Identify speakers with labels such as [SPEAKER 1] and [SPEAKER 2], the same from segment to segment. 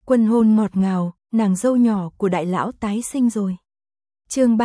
[SPEAKER 1] Quân hôn ngọt ngào, nàng dâu nhỏ của đại lão tái sinh rồi. Chương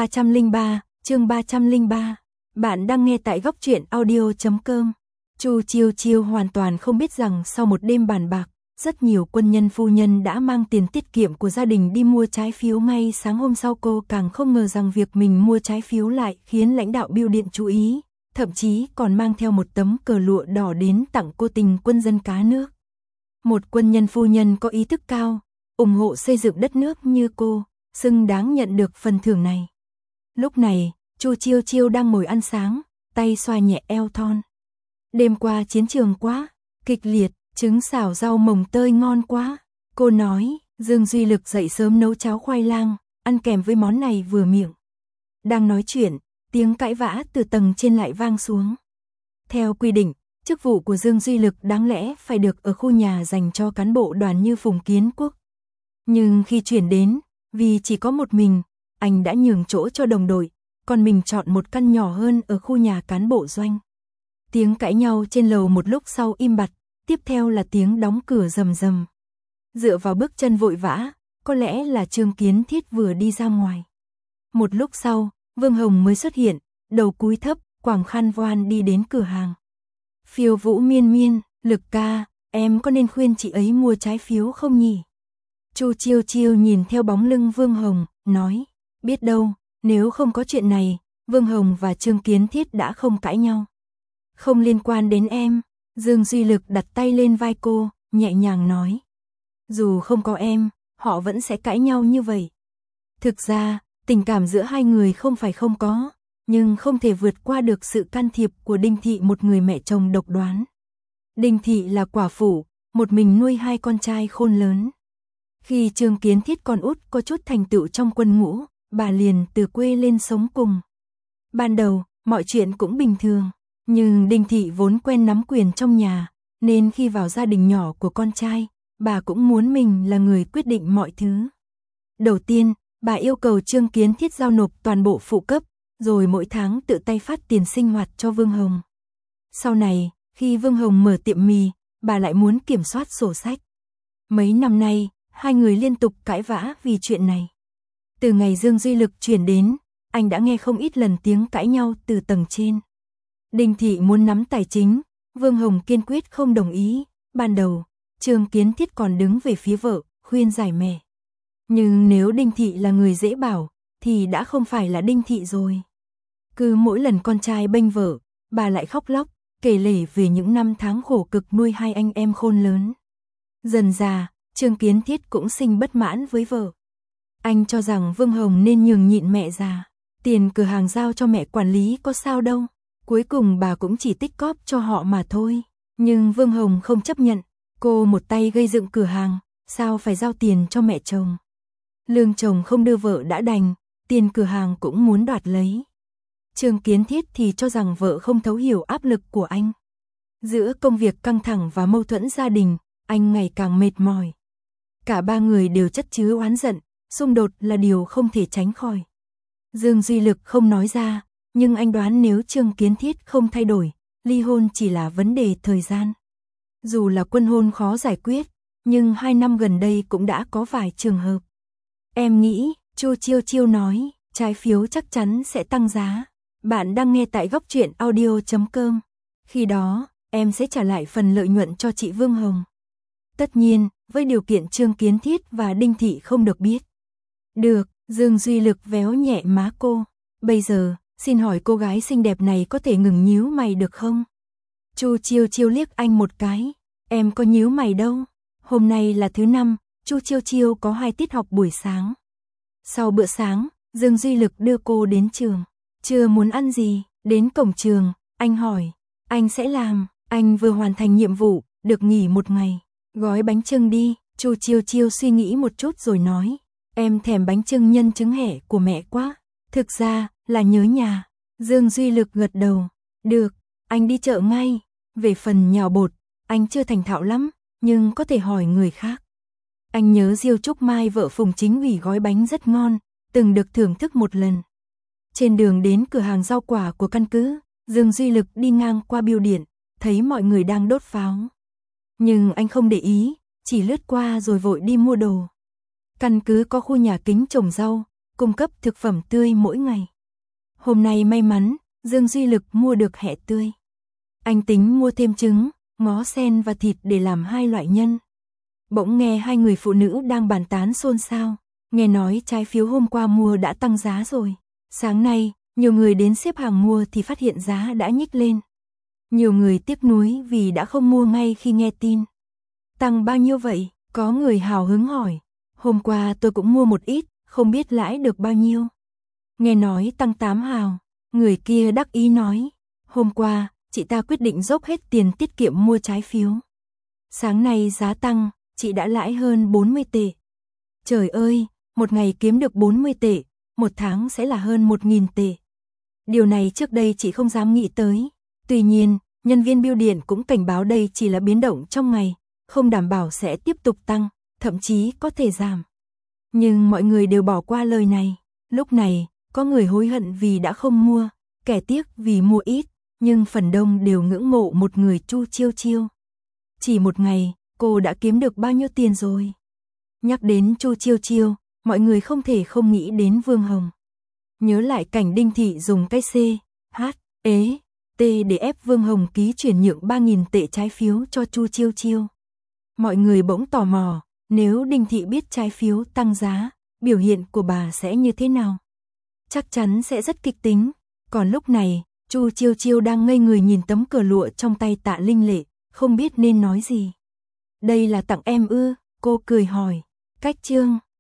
[SPEAKER 1] 303. Bạn đang nghe tại góc truyện audio.com. Chu Chiêu Chiêu hoàn toàn không biết rằng sau một đêm bàn bạc, rất nhiều quân nhân phu nhân đã mang tiền tiết kiệm của gia đình đi mua trái phiếu ngay sáng hôm sau. Cô càng không ngờ rằng việc mình mua trái phiếu lại khiến lãnh đạo bưu điện chú ý, thậm chí còn mang theo một tấm cờ lụa đỏ đến tặng cô tình quân dân cá nước. Một quân nhân phu nhân có ý thức cao, ủng hộ xây dựng đất nước như cô, xứng đáng nhận được phần thưởng này. Lúc này, Chu Chiêu Chiêu đang ngồi ăn sáng, tay xoa nhẹ eo thon. Đêm qua chiến trường quá kịch liệt, trứng xào rau mồng tơi ngon quá. Cô nói, Dương Duy Lực dậy sớm nấu cháo khoai lang, ăn kèm với món này vừa miệng. Đang nói chuyện, tiếng cãi vã từ tầng trên lại vang xuống. Theo quy định, chức vụ của Dương Duy Lực đáng lẽ phải được ở khu nhà dành cho cán bộ đoàn như Phùng Kiến Quốc. Nhưng khi chuyển đến, vì chỉ có một mình, anh đã nhường chỗ cho đồng đội, còn mình chọn một căn nhỏ hơn ở khu nhà cán bộ doanh. Tiếng cãi nhau trên lầu một lúc sau im bặt, tiếp theo là tiếng đóng cửa rầm rầm. Dựa vào bước chân vội vã, có lẽ là Trương Kiến Thiết vừa đi ra ngoài. Một lúc sau, Vương Hồng mới xuất hiện, đầu cúi thấp, quàng khăn voan đi đến cửa hàng. Phiêu Vũ Miên Miên, Lực ca, em có nên khuyên chị ấy mua trái phiếu không nhỉ? Chu Chiêu Chiêu nhìn theo bóng lưng Vương Hồng, nói, biết đâu, nếu không có chuyện này, Vương Hồng và Trương Kiến Thiết đã không cãi nhau. Không liên quan đến em. Dương Duy Lực đặt tay lên vai cô, nhẹ nhàng nói. Dù không có em, họ vẫn sẽ cãi nhau như vậy. Thực ra, tình cảm giữa hai người không phải không có, nhưng không thể vượt qua được sự can thiệp của Đinh Thị, một người mẹ chồng độc đoán. Đinh Thị là quả phụ, một mình nuôi hai con trai khôn lớn. Khi Trương Kiến Thiết con út có chút thành tựu trong quân ngũ, bà liền từ quê lên sống cùng. Ban đầu, mọi chuyện cũng bình thường. Nhưng Đinh Thị vốn quen nắm quyền trong nhà, nên khi vào gia đình nhỏ của con trai, bà cũng muốn mình là người quyết định mọi thứ. Đầu tiên, bà yêu cầu Trương Kiến Thiết giao nộp toàn bộ phụ cấp, rồi mỗi tháng tự tay phát tiền sinh hoạt cho Vương Hồng. Sau này, khi Vương Hồng mở tiệm mì, bà lại muốn kiểm soát sổ sách. Mấy năm nay, hai người liên tục cãi vã vì chuyện này. Từ ngày Dương Duy Lực chuyển đến, anh đã nghe không ít lần tiếng cãi nhau từ tầng trên. Đinh Thị muốn nắm tài chính, Vương Hồng kiên quyết không đồng ý. Ban đầu, Trương Kiến Thiết còn đứng về phía vợ, khuyên giải mẹ. Nhưng nếu Đinh Thị là người dễ bảo, thì đã không phải là Đinh Thị rồi. Cứ mỗi lần con trai bênh vợ, bà lại khóc lóc, kể lể về những năm tháng khổ cực nuôi hai anh em khôn lớn. Dần dà, Trương Kiến Thiết cũng sinh bất mãn với vợ. Anh cho rằng Vương Hồng nên nhường nhịn mẹ già. Tiền cửa hàng giao cho mẹ quản lý có sao đâu. Cuối cùng bà cũng chỉ tích cóp cho họ mà thôi. Nhưng Vương Hồng không chấp nhận. Cô một tay gây dựng cửa hàng, sao phải giao tiền cho mẹ chồng. Lương chồng không đưa vợ đã đành, tiền cửa hàng cũng muốn đoạt lấy. Trương Kiến Thiết thì cho rằng vợ không thấu hiểu áp lực của anh. Giữa công việc căng thẳng và mâu thuẫn gia đình, anh ngày càng mệt mỏi. Cả ba người đều chất chứa oán giận, xung đột là điều không thể tránh khỏi. Dương Duy Lực không nói ra, nhưng anh đoán nếu Trương Kiến Thiết không thay đổi, ly hôn chỉ là vấn đề thời gian. Dù là quân hôn khó giải quyết, nhưng 2 năm gần đây cũng đã có vài trường hợp. Em nghĩ, Chu Chiêu Chiêu nói, trái phiếu chắc chắn sẽ tăng giá. Bạn đang nghe tại góc truyện audio.com. Khi đó, em sẽ trả lại phần lợi nhuận cho chị Vương Hồng. Tất nhiên, với điều kiện Trương Kiến Thiết và Đinh Thị không được biết. Được, Dương Duy Lực véo nhẹ má cô. Bây giờ, xin hỏi cô gái xinh đẹp này có thể ngừng nhíu mày được không? Chu Chiêu Chiêu liếc anh một cái. Em có nhíu mày đâu. Hôm nay là thứ 5, Chu Chiêu Chiêu có 2 tiết học buổi sáng. Sau bữa sáng, Dương Duy Lực đưa cô đến trường. Chưa muốn ăn gì, đến cổng trường, anh hỏi. Anh sẽ làm, anh vừa hoàn thành nhiệm vụ, được nghỉ 1 ngày. Gói bánh chưng đi. Chu Chiêu Chiêu suy nghĩ một chút rồi nói. Em thèm bánh chưng nhân trứng hẻ của mẹ quá. Thực ra, là nhớ nhà. Dương Duy Lực gật đầu. Được, anh đi chợ ngay. Về phần nhào bột, anh chưa thành thạo lắm, nhưng có thể hỏi người khác. Anh nhớ Diêu Trúc Mai vợ Phùng Chính Ủy gói bánh rất ngon, từng được thưởng thức một lần. Trên đường đến cửa hàng rau quả của căn cứ, Dương Duy Lực đi ngang qua bưu điện, thấy mọi người đang đốt pháo. Nhưng anh không để ý, chỉ lướt qua rồi vội đi mua đồ. Căn cứ có khu nhà kính trồng rau, cung cấp thực phẩm tươi mỗi ngày. Hôm nay may mắn, Dương Duy Lực mua được hẹ tươi. Anh tính mua thêm trứng, ngó sen và thịt để làm 2 loại nhân. Bỗng nghe 2 người phụ nữ đang bàn tán xôn xao, nghe nói trái phiếu hôm qua mua đã tăng giá rồi. Sáng nay, nhiều người đến xếp hàng mua thì phát hiện giá đã nhích lên. Nhiều người tiếc nuối vì đã không mua ngay khi nghe tin. Tăng bao nhiêu vậy? Có người hào hứng hỏi. Hôm qua tôi cũng mua một ít, không biết lãi được bao nhiêu. Nghe nói tăng 8 hào, người kia đắc ý nói. Hôm qua, chị ta quyết định dốc hết tiền tiết kiệm mua trái phiếu. Sáng nay giá tăng, chị đã lãi hơn 40 tệ. Trời ơi, một ngày kiếm được 40 tệ, một tháng sẽ là hơn 1.000 tệ. Điều này trước đây chị không dám nghĩ tới. Tuy nhiên, nhân viên bưu điện cũng cảnh báo đây chỉ là biến động trong ngày, không đảm bảo sẽ tiếp tục tăng, thậm chí có thể giảm. Nhưng mọi người đều bỏ qua lời này. Lúc này, có người hối hận vì đã không mua, kẻ tiếc vì mua ít, nhưng phần đông đều ngưỡng mộ một người Chu Chiêu Chiêu. Chỉ một ngày, cô đã kiếm được bao nhiêu tiền rồi? Nhắc đến Chu Chiêu Chiêu, mọi người không thể không nghĩ đến Vương Hồng. Nhớ lại cảnh Đinh Thị dùng cái C, H, E, T để ép Vương Hồng ký chuyển nhượng 3.000 tệ trái phiếu cho Chu Chiêu Chiêu. Mọi người bỗng tò mò, nếu Đinh Thị biết trái phiếu tăng giá, biểu hiện của bà sẽ như thế nào? Chắc chắn sẽ rất kịch tính. Còn lúc này, Chu Chiêu Chiêu đang ngây người nhìn tấm cờ lụa trong tay Tạ Linh Lệ, không biết nên nói gì. Đây là tặng em ư? Cô cười hỏi. Cách chương